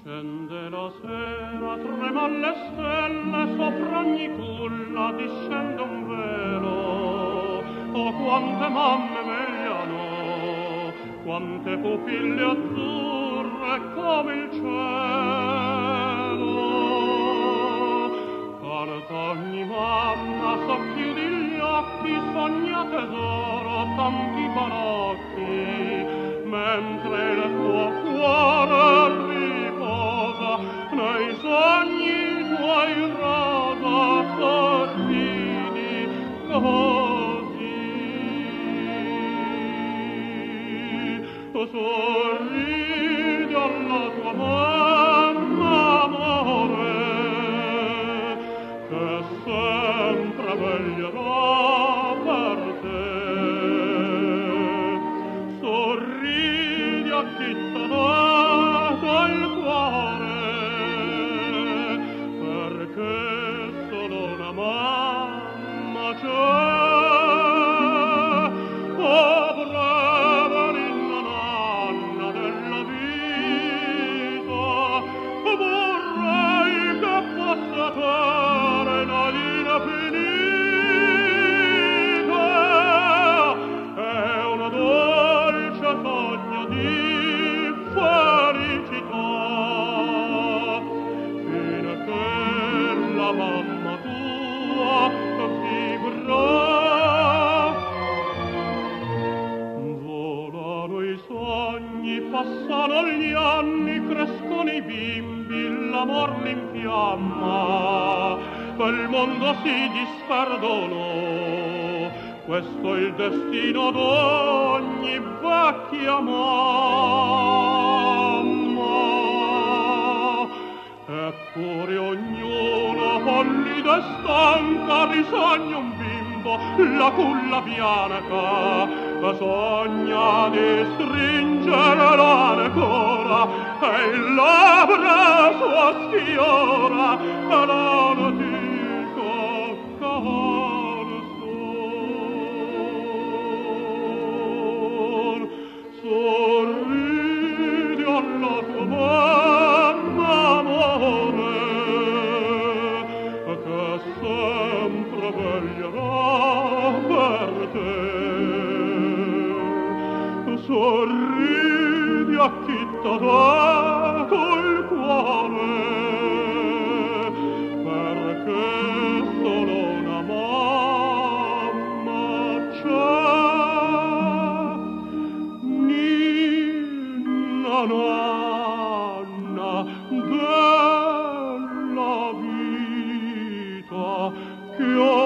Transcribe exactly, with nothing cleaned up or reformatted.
Scende la sera, treman le stelle, sopra ogni culla discende un velo. Oh, quante mamme vegliano, quante pupille azzurre come il cielo. Carta ogni mamma, socchiudi gli occhi, sogna tesoro, tanti barocchi, mentre il tuo cuore riposa nei sogni tuoi rosa, sorridi così. Sorridi alla tua mamma, amore, che sempre veglierà per te. Sorridi a chi t'ha dato il cuore, perché solo una mamma c'è. Oh, brava ninna nanna della vita, vorrei che fosse te la linea finita. È una dolce sogno di felicità, fino a che la mamma tua vivrà. Volano i sogni, passano gli anni, crescono i bimbi, l'amor l'infiamma, quel mondo si disperdonò. Questo è il destino d'ogni vecchia mamma. Eppure ognuno pallida e stanca risogna un bimbo, la culla bianca, che sogna di stringere l'ancora e il labbra sua sfiora e l'antico canzon. Sorridi alla tua mamma, amore, che sempre veglierà per te. Sorridi a chi t'ha dato il cuore, perché solo una mamma c'è. Ninna nanna della vita, che